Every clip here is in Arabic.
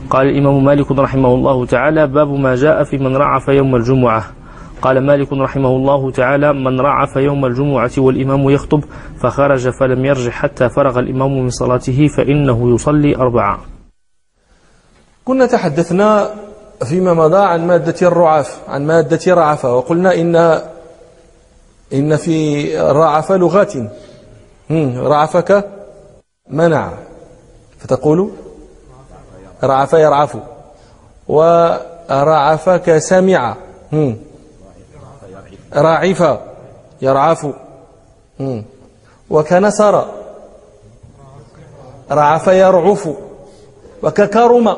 قال الإمام مالك رحمه الله تعالى: باب ما جاء في من رعف يوم الجمعة. قال مالك رحمه الله تعالى: من رعف يوم الجمعة والإمام يخطب فخرج فلم يرجع حتى فرغ الإمام من صلاته فإنه يصلي 4. كنا تحدثنا فيما مضى عن مادة الرعاف، عن مادة رعفة، وقلنا إن في رعف لغات. رعفك منع، فتقول رعف يرعف، ورعفك سمع، رعف يرعف، وكنسر رعف يرعف، وككرم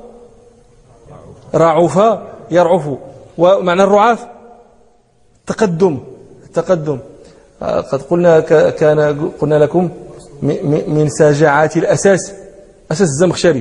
رعف يرعف. ومعنى الرعاف التقدم. قد قلنا لكم من ساجعات الأساس، أساس الزمخشري: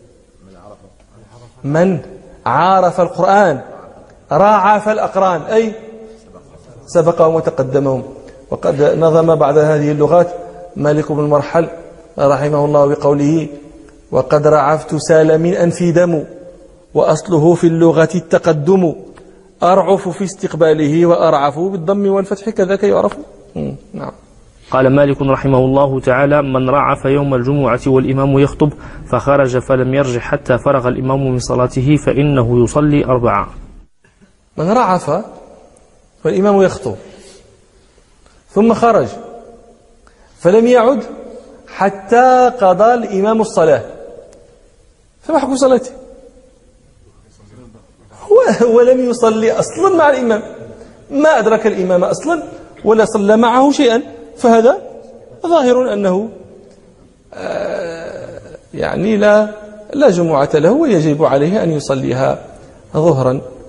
من عارف القرآن راعف الأقران، أي سبقهم وتقدمهم. وقد نظم بعض هذه اللغات مالك بن المرحل رحمه الله بقوله: وقد رعفت سال من أنفي دم، وأصله في اللغة التقدم، أرعف في استقباله وأرعف بالضم والفتح كذاك يعرف. نعم. قال مالك رحمه الله تعالى: من رعف يوم الجمعة والإمام يخطب فخرج فلم يرجع حتى فرغ الإمام من صلاته فإنه يصلي 4. من رعف والإمام يخطب ثم خرج فلم يعد حتى قضى الإمام الصلاة، فما حكم صلاته؟ هو لم يصلي أصلا مع الإمام، ما أدرك الإمام أصلا ولا صلى معه شيئا، فهذا ظاهر أنه يعني لا جمعة له، ويجب عليه أن يصليها ظهرا